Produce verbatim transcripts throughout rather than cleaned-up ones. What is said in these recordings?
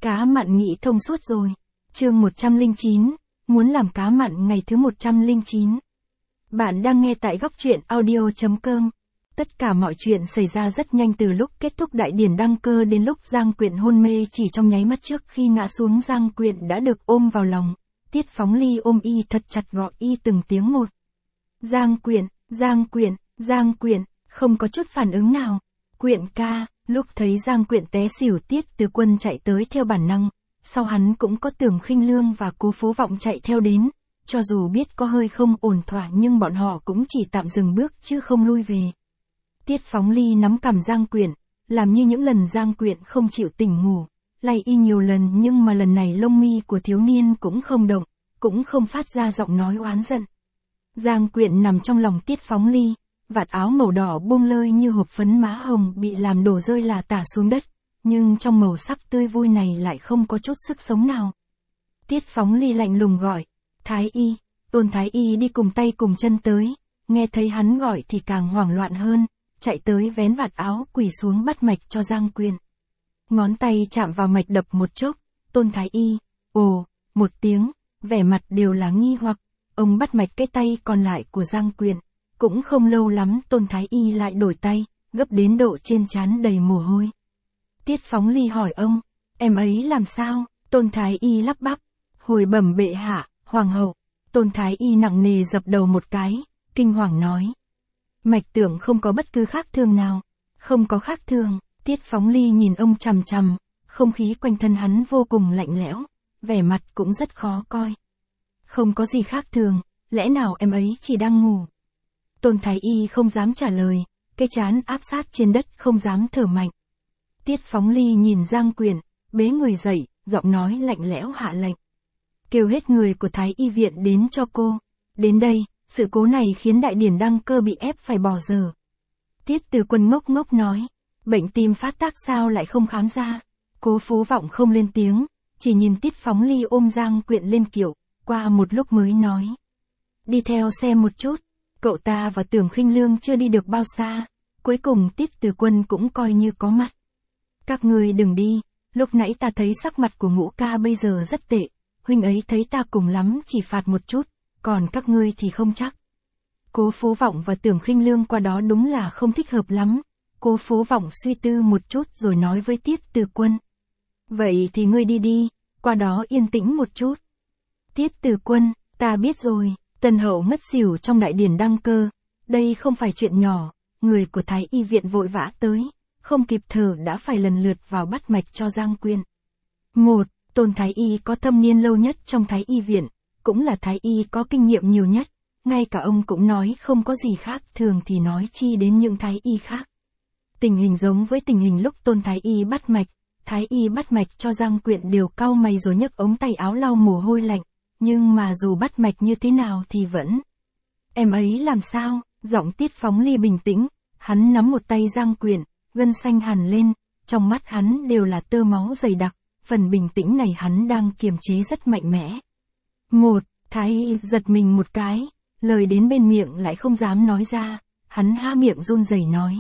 Cá mặn nghĩ thông suốt rồi. Chương một trăm lẻ chín, muốn làm cá mặn ngày thứ một trăm lẻ chín. Bạn đang nghe tại góc truyện audio chấm com. Tất cả mọi chuyện xảy ra rất nhanh từ lúc kết thúc đại điển đăng cơ đến lúc Giang Quyện hôn mê, chỉ trong nháy mắt trước khi ngã xuống Giang Quyện đã được ôm vào lòng. Tiết Phóng Ly ôm y thật chặt, gọi y từng tiếng một. Giang Quyện, Giang Quyện, Giang Quyện, không có chút phản ứng nào. Quyện ca. Lúc thấy Giang Quyện té xỉu, Tiết Từ Quân chạy tới theo bản năng, sau hắn cũng có Tưởng Khinh Lương và Cố Phố Vọng chạy theo đến, cho dù biết có hơi không ổn thỏa nhưng bọn họ cũng chỉ tạm dừng bước chứ không lui về. Tiết Phóng Ly nắm cằm Giang Quyện, làm như những lần Giang Quyện không chịu tỉnh ngủ, lay y nhiều lần nhưng mà lần này lông mi của thiếu niên cũng không động, cũng không phát ra giọng nói oán giận. Giang Quyện nằm trong lòng Tiết Phóng Ly, vạt áo màu đỏ buông lơi như hộp phấn, má hồng bị làm đổ rơi là tả xuống đất, nhưng trong màu sắc tươi vui này lại không có chút sức sống nào. Tiết Phóng Ly lạnh lùng gọi, Thái Y. Tôn Thái Y đi cùng tay cùng chân tới, nghe thấy hắn gọi thì càng hoảng loạn hơn, chạy tới vén vạt áo quỳ xuống bắt mạch cho Giang Quyện. Ngón tay chạm vào mạch đập một chốc, Tôn Thái Y, ồ, một tiếng, vẻ mặt đều là nghi hoặc, ông bắt mạch cái tay còn lại của Giang Quyện. Cũng không lâu lắm Tôn Thái Y lại đổi tay, gấp đến độ trên trán đầy mồ hôi. Tiết Phóng Ly hỏi ông, em ấy làm sao? Tôn Thái Y lắp bắp, hồi bẩm bệ hạ, hoàng hậu. Tôn Thái Y nặng nề dập đầu một cái, kinh hoàng nói. Mạch tưởng không có bất cứ khác thường nào. Không có khác thường. Tiết Phóng Ly nhìn ông chằm chằm, không khí quanh thân hắn vô cùng lạnh lẽo, vẻ mặt cũng rất khó coi. Không có gì khác thường, lẽ nào em ấy chỉ đang ngủ? Tôn Thái Y không dám trả lời, cái trán áp sát trên đất không dám thở mạnh. Tiết Phóng Ly nhìn Giang Quyện, bế người dậy, giọng nói lạnh lẽo hạ lệnh. Kêu hết người của Thái Y viện đến cho cô. Đến đây, sự cố này khiến đại điển đăng cơ bị ép phải bỏ giờ. Tiết Từ Quân ngốc ngốc nói, bệnh tim phát tác sao lại không khám ra? Cố Phố Vọng không lên tiếng, chỉ nhìn Tiết Phóng Ly ôm Giang Quyện lên kiệu, qua một lúc mới nói. Đi theo xem một chút. Cậu ta và Tưởng Khinh Lương chưa đi được bao xa, cuối cùng Tiết Từ Quân cũng coi như có mặt. Các ngươi đừng đi, lúc nãy ta thấy sắc mặt của Ngũ ca bây giờ rất tệ, huynh ấy thấy ta cùng lắm chỉ phạt một chút, còn các ngươi thì không chắc. Cố Phố Vọng và Tưởng Khinh Lương qua đó đúng là không thích hợp lắm. Cố Phố Vọng suy tư một chút rồi nói với Tiết Từ Quân. Vậy thì ngươi đi đi, qua đó yên tĩnh một chút. Tiết Từ Quân, ta biết rồi. Tần hậu ngất xỉu trong đại điển đăng cơ, đây không phải chuyện nhỏ, người của Thái Y viện vội vã tới, không kịp thở đã phải lần lượt vào bắt mạch cho Giang Quyện. Một, Tôn Thái Y có thâm niên lâu nhất trong Thái Y viện, cũng là Thái Y có kinh nghiệm nhiều nhất, ngay cả ông cũng nói không có gì khác thường thì nói chi đến những Thái Y khác. Tình hình giống với tình hình lúc Tôn Thái Y bắt mạch, Thái Y bắt mạch cho Giang Quyện đều cau mày rồi nhấc ống tay áo lau mồ hôi lạnh. Nhưng mà dù bắt mạch như thế nào thì vẫn. Em ấy làm sao? Giọng Tiết Phóng Ly bình tĩnh, hắn nắm một tay Giang Quyện, gân xanh hằn lên, trong mắt hắn đều là tơ máu dày đặc, phần bình tĩnh này hắn đang kiềm chế rất mạnh mẽ. Một, Thái Y giật mình một cái, lời đến bên miệng lại không dám nói ra, hắn há miệng run rẩy nói.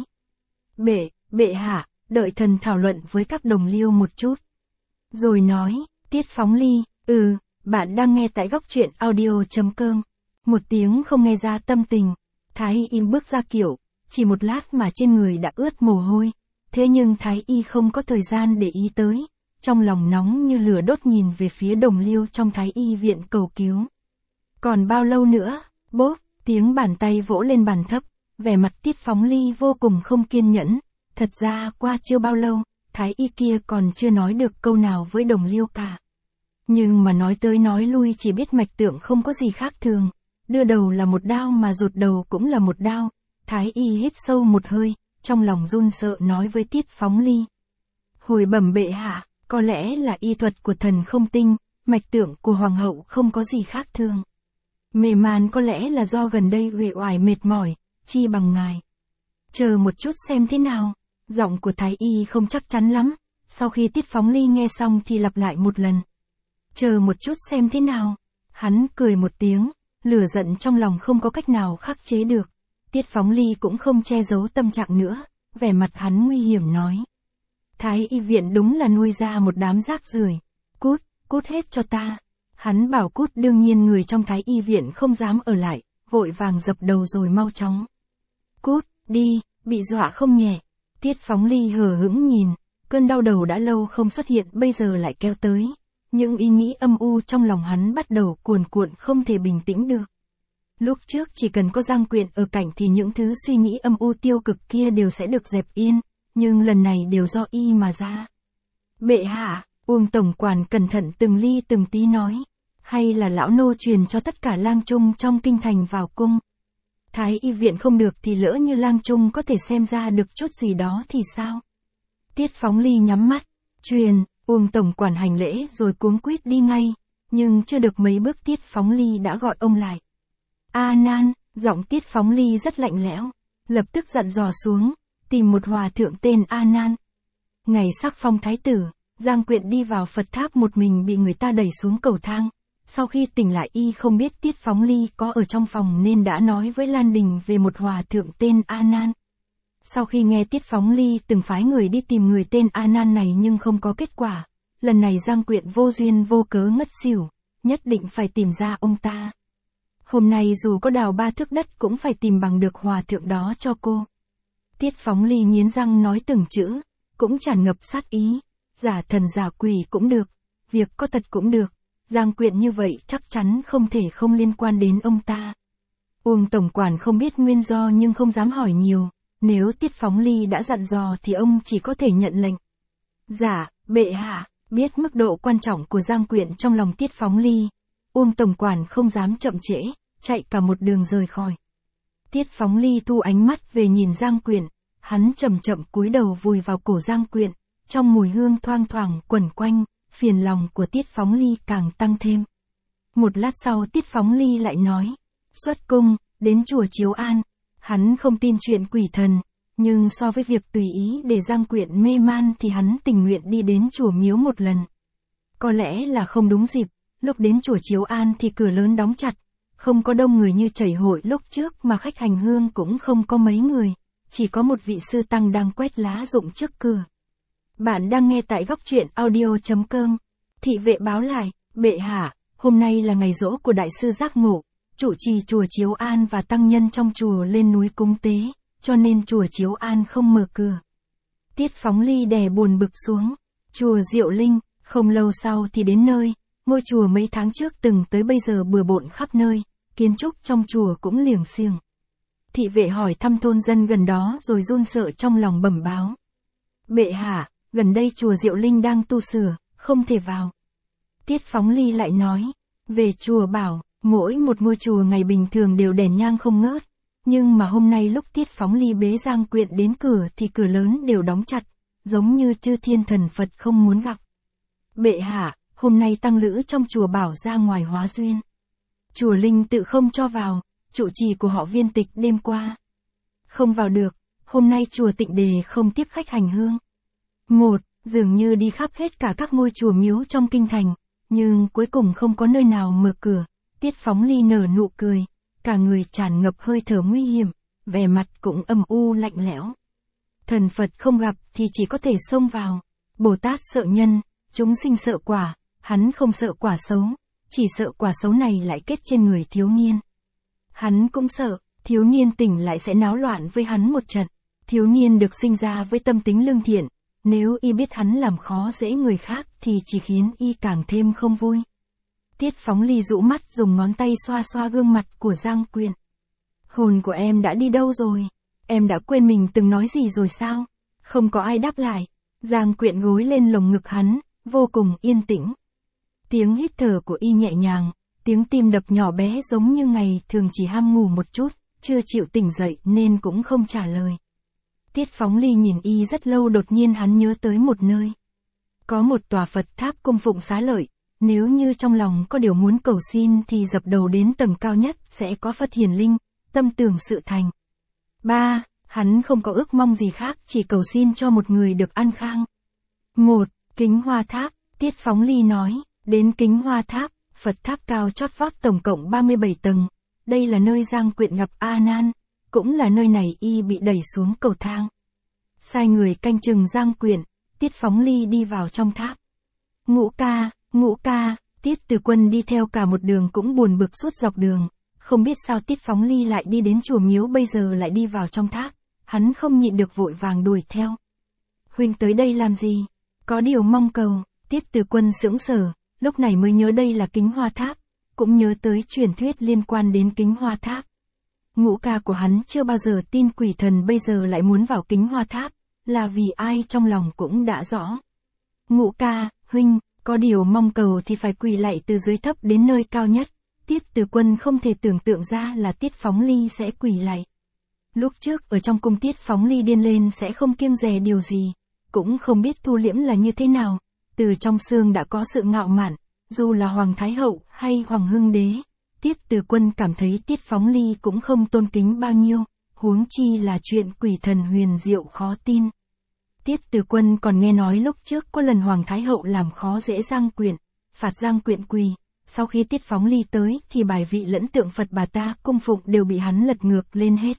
Bệ, bệ hạ, đợi thần thảo luận với các đồng liêu một chút. Rồi nói, Tiết Phóng Ly, ừ. Bạn đang nghe tại góc truyện audio chấm com. Một tiếng không nghe ra tâm tình. Thái Y bước ra kiệu, chỉ một lát mà trên người đã ướt mồ hôi. Thế nhưng Thái Y không có thời gian để ý tới. Trong lòng nóng như lửa đốt nhìn về phía đồng liêu trong Thái Y viện cầu cứu. Còn bao lâu nữa? Bốp, tiếng bàn tay vỗ lên bàn thấp. Vẻ mặt Tiết Phóng Ly vô cùng không kiên nhẫn. Thật ra qua chưa bao lâu, Thái Y kia còn chưa nói được câu nào với đồng liêu cả. Nhưng mà nói tới nói lui chỉ biết mạch tượng không có gì khác thường. Đưa đầu là một đao mà rụt đầu cũng là một đao. Thái Y hít sâu một hơi, trong lòng run sợ nói với Tiết Phóng Ly. Hồi bẩm bệ hạ, có lẽ là y thuật của thần không tinh, mạch tượng của hoàng hậu không có gì khác thường. Mề man có lẽ là do gần đây uể oải mệt mỏi, chi bằng ngài. Chờ một chút xem thế nào. Giọng của Thái Y không chắc chắn lắm. Sau khi Tiết Phóng Ly nghe xong thì lặp lại một lần. Chờ một chút xem thế nào. Hắn cười một tiếng, lửa giận trong lòng không có cách nào khắc chế được. Tiết Phóng Ly cũng không che giấu tâm trạng nữa, vẻ mặt hắn nguy hiểm nói. Thái y viện đúng là nuôi ra một đám rác rưởi. Cút, cút hết cho ta. Hắn bảo cút, đương nhiên người trong Thái y viện không dám ở lại, vội vàng dập đầu rồi mau chóng. Cút, đi, bị dọa không nhẹ. Tiết Phóng Ly hờ hững nhìn, cơn đau đầu đã lâu không xuất hiện bây giờ lại kéo tới. Những ý nghĩ âm u trong lòng hắn bắt đầu cuồn cuộn không thể bình tĩnh được. Lúc trước chỉ cần có Giang Quyện ở cạnh thì những thứ suy nghĩ âm u tiêu cực kia đều sẽ được dẹp yên, nhưng lần này đều do y mà ra. Bệ hạ, Uông tổng quản cẩn thận từng ly từng tí nói, hay là lão nô truyền cho tất cả lang trung trong kinh thành vào cung. Thái y viện không được thì lỡ như lang trung có thể xem ra được chút gì đó thì sao? Tiết Phóng Ly nhắm mắt, truyền, Uông tổng quản hành lễ rồi cuống quýt đi ngay, nhưng chưa được mấy bước Tiết Phóng Ly đã gọi ông lại. A Nan, giọng Tiết Phóng Ly rất lạnh lẽo, lập tức dặn dò xuống, tìm một hòa thượng tên A Nan. Ngày sắc phong thái tử, Giang Quyện đi vào Phật tháp một mình bị người ta đẩy xuống cầu thang. Sau khi tỉnh lại y không biết Tiết Phóng Ly có ở trong phòng nên đã nói với Lan Đình về một hòa thượng tên A Nan. Sau khi nghe Tiết Phóng Ly từng phái người đi tìm người tên A Nan này nhưng không có kết quả, lần này Giang Quyện vô duyên vô cớ ngất xỉu, nhất định phải tìm ra ông ta. Hôm nay dù có đào ba thước đất cũng phải tìm bằng được hòa thượng đó cho cô. Tiết Phóng Ly nghiến răng nói từng chữ, cũng tràn ngập sát ý, giả thần giả quỷ cũng được, việc có thật cũng được, Giang Quyện như vậy chắc chắn không thể không liên quan đến ông ta. Uông tổng quản không biết nguyên do nhưng không dám hỏi nhiều, nếu Tiết Phóng Ly đã dặn dò thì ông chỉ có thể nhận lệnh. Dạ, bệ hạ, biết mức độ quan trọng của Giang Quyện trong lòng Tiết Phóng Ly, Uông tổng quản không dám chậm trễ, chạy cả một đường rời khỏi. Tiết Phóng Ly thu ánh mắt về nhìn Giang Quyện, hắn chậm chậm cúi đầu vùi vào cổ Giang Quyện, trong mùi hương thoang thoảng quẩn quanh, phiền lòng của Tiết Phóng Ly càng tăng thêm. Một lát sau Tiết Phóng Ly lại nói, xuất cung, đến chùa Chiếu An, hắn không tin chuyện quỷ thần, nhưng so với việc tùy ý để Giang Quyện mê man thì hắn tình nguyện đi đến chùa Miếu một lần. Có lẽ là không đúng dịp, lúc đến chùa Chiếu An thì cửa lớn đóng chặt, không có đông người như chảy hội lúc trước mà khách hành hương cũng không có mấy người, chỉ có một vị sư tăng đang quét lá rụng trước cửa. Bạn đang nghe tại góc truyện audio chấm com. Thị vệ báo lại, bệ hạ, hôm nay là ngày giỗ của đại sư Giác Ngộ, trụ trì chùa Chiếu An và tăng nhân trong chùa lên núi cúng tế, cho nên chùa Chiếu An không mở cửa. Tiết Phóng Ly đè buồn bực xuống, chùa Diệu Linh, không lâu sau thì đến nơi, ngôi chùa mấy tháng trước từng tới bây giờ bừa bộn khắp nơi, kiến trúc trong chùa cũng liềng xiềng. Thị vệ hỏi thăm thôn dân gần đó rồi run sợ trong lòng bẩm báo. Bệ hạ, gần đây chùa Diệu Linh đang tu sửa, không thể vào. Tiết Phóng Ly lại nói, về chùa bảo, mỗi một ngôi chùa ngày bình thường đều đèn nhang không ngớt, nhưng mà hôm nay lúc Tiết Phóng Ly bế Giang Quyện đến cửa thì cửa lớn đều đóng chặt, giống như chư thiên thần Phật không muốn gặp. Bệ hạ, hôm nay tăng lữ trong chùa bảo ra ngoài hóa duyên. Chùa Linh tự không cho vào, trụ trì của họ Viên Tịch đêm qua không vào được, hôm nay chùa Tịnh Đề không tiếp khách hành hương. Một, dường như đi khắp hết cả các ngôi chùa miếu trong kinh thành, nhưng cuối cùng không có nơi nào mở cửa. Tiết Phóng Ly nở nụ cười, cả người tràn ngập hơi thở nguy hiểm, vẻ mặt cũng âm u lạnh lẽo. Thần Phật không gặp thì chỉ có thể xông vào. Bồ Tát sợ nhân, chúng sinh sợ quả, hắn không sợ quả xấu, chỉ sợ quả xấu này lại kết trên người thiếu niên. Hắn cũng sợ, thiếu niên tỉnh lại sẽ náo loạn với hắn một trận. Thiếu niên được sinh ra với tâm tính lương thiện, nếu y biết hắn làm khó dễ người khác thì chỉ khiến y càng thêm không vui. Tiết Phóng Ly rũ mắt dùng ngón tay xoa xoa gương mặt của Giang Quyện. Hồn của em đã đi đâu rồi? Em đã quên mình từng nói gì rồi sao? Không có ai đáp lại. Giang Quyện gối lên lồng ngực hắn, vô cùng yên tĩnh. Tiếng hít thở của y nhẹ nhàng, tiếng tim đập nhỏ bé giống như ngày thường chỉ ham ngủ một chút, chưa chịu tỉnh dậy nên cũng không trả lời. Tiết Phóng Ly nhìn y rất lâu, đột nhiên hắn nhớ tới một nơi. Có một tòa Phật tháp cung phụng xá lợi, nếu như trong lòng có điều muốn cầu xin thì dập đầu đến tầng cao nhất sẽ có Phật hiển linh, tâm tưởng sự thành. Ba, hắn không có ước mong gì khác, chỉ cầu xin cho một người được an khang. Một, Kính Hoa Tháp, Tiết Phóng Ly nói, đến Kính Hoa Tháp, Phật tháp cao chót vót tổng cộng ba mươi bảy tầng, đây là nơi Giang Quyện gặp A Nan, cũng là nơi này y bị đẩy xuống cầu thang. Sai người canh chừng Giang Quyện, Tiết Phóng Ly đi vào trong tháp. Ngũ ca, Ngũ ca, Tiết Từ Quân đi theo cả một đường cũng buồn bực suốt dọc đường, không biết sao Tiết Phóng Ly lại đi đến chùa miếu bây giờ lại đi vào trong tháp, hắn không nhịn được vội vàng đuổi theo. Huynh tới đây làm gì? Có điều mong cầu. Tiết Từ Quân sững sờ, lúc này mới nhớ đây là Kính Hoa Tháp, cũng nhớ tới truyền thuyết liên quan đến Kính Hoa Tháp. Ngũ ca của hắn chưa bao giờ tin quỷ thần bây giờ lại muốn vào Kính Hoa Tháp, là vì ai trong lòng cũng đã rõ. Ngũ ca, huynh, có điều mong cầu thì phải quỳ lạy từ dưới thấp đến nơi cao nhất. Tiết Từ Quân không thể tưởng tượng ra là Tiết Phóng Ly sẽ quỳ lạy. Lúc trước ở trong cung Tiết Phóng Ly điên lên sẽ không kiêng dè điều gì, cũng không biết thu liễm là như thế nào, từ trong xương đã có sự ngạo mạn, dù là Hoàng Thái Hậu hay Hoàng Hưng Đế. Tiết Từ Quân cảm thấy Tiết Phóng Ly cũng không tôn kính bao nhiêu, huống chi là chuyện quỷ thần huyền diệu khó tin. Tiết Từ Quân còn nghe nói lúc trước có lần Hoàng Thái Hậu làm khó dễ Giang Quyện, phạt Giang Quyện quỳ, sau khi Tiết Phóng Ly tới thì bài vị lẫn tượng Phật bà ta cung phụng đều bị hắn lật ngược lên hết.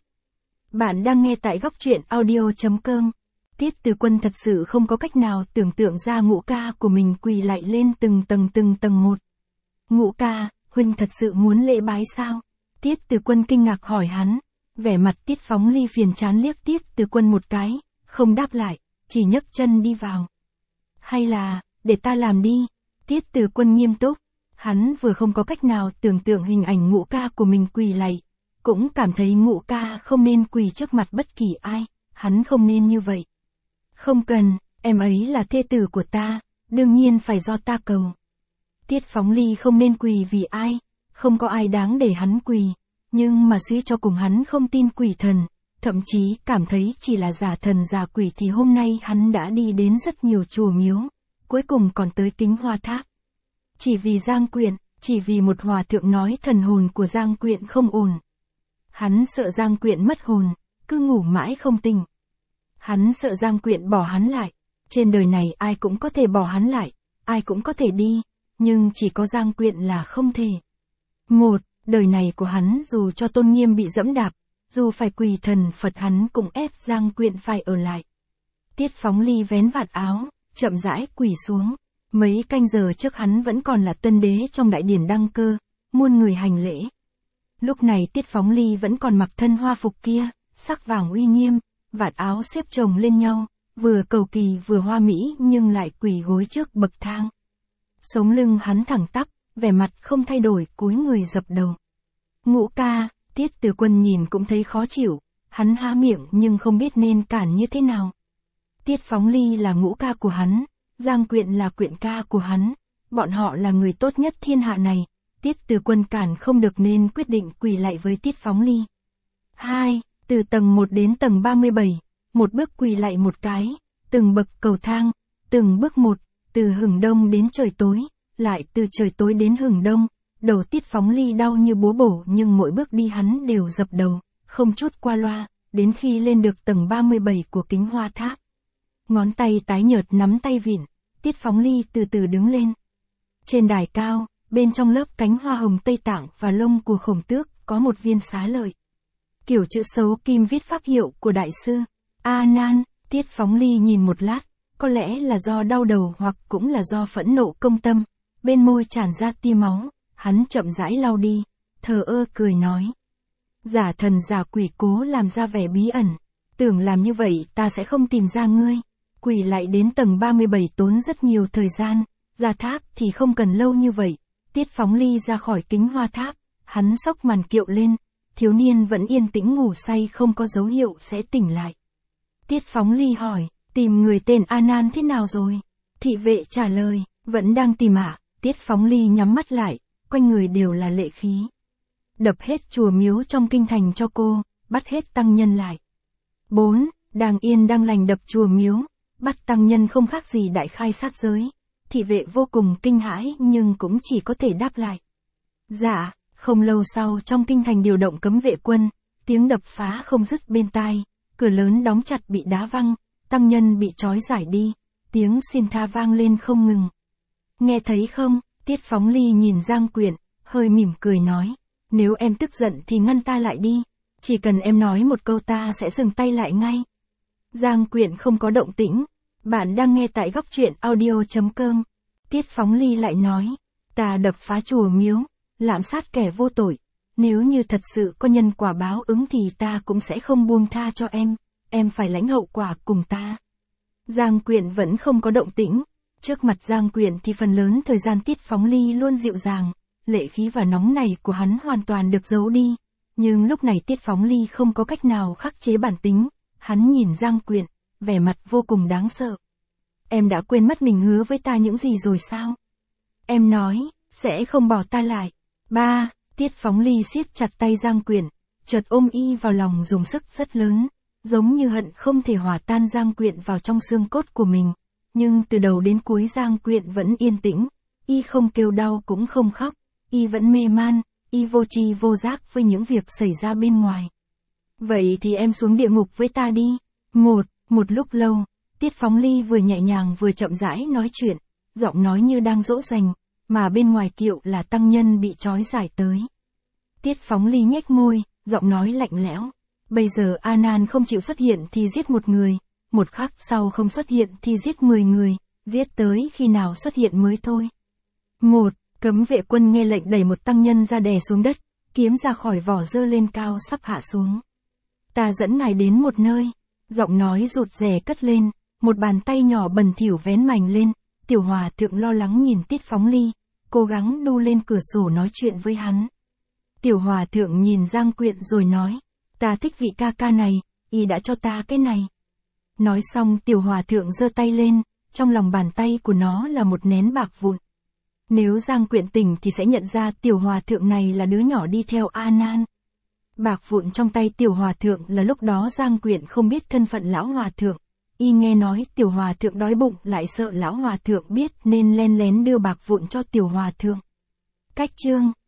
Bạn đang nghe tại góc truyện audio chấm com. Tiết Từ Quân thật sự không có cách nào tưởng tượng ra ngũ ca của mình quỳ lạy lên từng tầng từng tầng một. Ngũ ca, huynh thật sự muốn lễ bái sao? Tiết Từ Quân kinh ngạc hỏi hắn, vẻ mặt Tiết Phóng Ly phiền chán liếc Tiết Từ Quân một cái, không đáp lại, chỉ nhấc chân đi vào. Hay là, để ta làm đi. Tiết Từ Quân nghiêm túc, hắn vừa không có cách nào tưởng tượng hình ảnh ngũ ca của mình quỳ lạy, cũng cảm thấy ngũ ca không nên quỳ trước mặt bất kỳ ai, hắn không nên như vậy. Không cần, em ấy là thê tử của ta, đương nhiên phải do ta cầu. Tiết Phóng Ly không nên quỳ vì ai, không có ai đáng để hắn quỳ, nhưng mà suy cho cùng hắn không tin quỷ thần, thậm chí cảm thấy chỉ là giả thần giả quỷ thì hôm nay hắn đã đi đến rất nhiều chùa miếu, cuối cùng còn tới Kính Hoa Tháp. Chỉ vì Giang Quyện, chỉ vì một hòa thượng nói thần hồn của Giang Quyện không ổn. Hắn sợ Giang Quyện mất hồn, cứ ngủ mãi không tỉnh. Hắn sợ Giang Quyện bỏ hắn lại, trên đời này ai cũng có thể bỏ hắn lại, ai cũng có thể đi, nhưng chỉ có Giang Quyện là không thể. Một, đời này của hắn dù cho tôn nghiêm bị dẫm đạp, dù phải quỳ thần Phật hắn cũng ép Giang Quyện phải ở lại. Tiết Phóng Ly vén vạt áo, chậm rãi quỳ xuống. Mấy canh giờ trước hắn vẫn còn là tân đế trong đại điển đăng cơ, muôn người hành lễ. Lúc này Tiết Phóng Ly vẫn còn mặc thân hoa phục kia, sắc vàng uy nghiêm, vạt áo xếp chồng lên nhau, vừa cầu kỳ vừa hoa mỹ nhưng lại quỳ gối trước bậc thang. Sống lưng hắn thẳng tắp, vẻ mặt không thay đổi, cúi người dập đầu. Ngũ ca, Tiết Từ Quân nhìn cũng thấy khó chịu, hắn há miệng nhưng không biết nên cản như thế nào. Tiết Phóng Ly là ngũ ca của hắn, Giang Quyện là quyện ca của hắn, bọn họ là người tốt nhất thiên hạ này, Tiết Từ Quân cản không được nên quyết định quỳ lại với Tiết Phóng Ly. Hai, từ tầng một đến tầng ba mươi bảy, một bước quỳ lại một cái, từng bậc cầu thang, từng bước một, từ hừng đông đến trời tối, lại từ trời tối đến hừng đông, đầu Tiết Phóng Ly đau như búa bổ nhưng mỗi bước đi hắn đều dập đầu, không chút qua loa, đến khi lên được tầng ba mươi bảy của Kính Hoa Tháp. Ngón tay tái nhợt nắm tay vịn, Tiết Phóng Ly từ từ đứng lên. Trên đài cao, bên trong lớp cánh hoa hồng Tây Tạng và lông của khổng tước, có một viên xá lợi. Kiểu chữ xấu kim viết pháp hiệu của đại sư. A Nan, Tiết Phóng Ly nhìn một lát, có lẽ là do đau đầu hoặc cũng là do phẫn nộ công tâm, bên môi tràn ra tia máu, hắn chậm rãi lau đi, thờ ơ cười nói. Giả thần giả quỷ cố làm ra vẻ bí ẩn, tưởng làm như vậy ta sẽ không tìm ra ngươi. Quỳ lại đến tầng ba mươi bảy tốn rất nhiều thời gian, ra tháp thì không cần lâu như vậy. Tiết Phóng Ly ra khỏi Kính Hoa Tháp, hắn xốc màn kiệu lên, thiếu niên vẫn yên tĩnh ngủ say không có dấu hiệu sẽ tỉnh lại. Tiết Phóng Ly hỏi, tìm người tên A Nan thế nào rồi? Thị vệ trả lời, vẫn đang tìm ạ. À? Tiết Phóng Ly nhắm mắt lại, quanh người đều là lệ khí. Đập hết chùa miếu trong kinh thành cho cô, bắt hết tăng nhân lại. Bốn, đang yên đang lành đập chùa miếu, bắt tăng nhân không khác gì đại khai sát giới. Thị vệ vô cùng kinh hãi nhưng cũng chỉ có thể đáp lại. Dạ, không lâu sau trong kinh thành điều động cấm vệ quân, tiếng đập phá không dứt bên tai, cửa lớn đóng chặt bị đá văng, tăng nhân bị trói giải đi, tiếng xin tha vang lên không ngừng. Nghe thấy không? Tiết Phóng Ly nhìn Giang Quyện, hơi mỉm cười nói, nếu em tức giận thì ngăn ta lại đi, chỉ cần em nói một câu ta sẽ dừng tay lại ngay. Giang Quyện không có động tĩnh, Bạn đang nghe tại góc truyện audio.com. Tiết Phóng Ly lại nói, ta đập phá chùa miếu, lạm sát kẻ vô tội. Nếu như thật sự có nhân quả báo ứng thì ta cũng sẽ không buông tha cho em, em phải lãnh hậu quả cùng ta. Giang Quyện vẫn không có động tĩnh. Trước mặt Giang Quyện thì phần lớn thời gian Tiết Phóng Ly luôn dịu dàng, lệ khí và nóng này của hắn hoàn toàn được giấu đi. Nhưng lúc này Tiết Phóng Ly không có cách nào khắc chế bản tính, hắn nhìn Giang Quyện, vẻ mặt vô cùng đáng sợ. Em đã quên mất mình hứa với ta những gì rồi sao? Em nói, sẽ không bỏ ta lại. Ba, Tiết Phóng Ly siết chặt tay Giang Quyện, chợt ôm y vào lòng dùng sức rất lớn, giống như hận không thể hòa tan Giang Quyện vào trong xương cốt của mình. Nhưng từ đầu đến cuối Giang Quyện vẫn yên tĩnh, y không kêu đau cũng không khóc, y vẫn mê man, y vô tri vô giác với những việc xảy ra bên ngoài. Vậy thì em xuống địa ngục với ta đi. Một, một lúc lâu, Tiết Phóng Ly vừa nhẹ nhàng vừa chậm rãi nói chuyện, giọng nói như đang dỗ dành, mà bên ngoài kiệu là tăng nhân bị trói giải tới. Tiết Phóng Ly nhếch môi, giọng nói lạnh lẽo. Bây giờ A Nan không chịu xuất hiện thì giết một người, một khắc sau không xuất hiện thì giết mười người, giết tới khi nào xuất hiện mới thôi. Một, cấm vệ quân nghe lệnh đẩy một tăng nhân ra đè xuống đất, kiếm ra khỏi vỏ giơ lên cao sắp hạ xuống. Ta dẫn ngài đến một nơi, giọng nói rụt rè cất lên, một bàn tay nhỏ bẩn thỉu vén mành lên, Tiểu Hòa Thượng lo lắng nhìn Tiết Phóng Ly, cố gắng đu lên cửa sổ nói chuyện với hắn. Tiểu Hòa Thượng nhìn Giang Quyện rồi nói, ta thích vị ca ca này, y đã cho ta cái này. Nói xong Tiểu Hòa Thượng giơ tay lên, trong lòng bàn tay của nó là một nén bạc vụn. Nếu Giang Quyện tỉnh thì sẽ nhận ra Tiểu Hòa Thượng này là đứa nhỏ đi theo A Nan. Bạc vụn trong tay Tiểu Hòa Thượng là lúc đó Giang Quyện không biết thân phận Lão Hòa Thượng. Y nghe nói Tiểu Hòa Thượng đói bụng lại sợ Lão Hòa Thượng biết nên len lén đưa bạc vụn cho Tiểu Hòa Thượng. Cách chương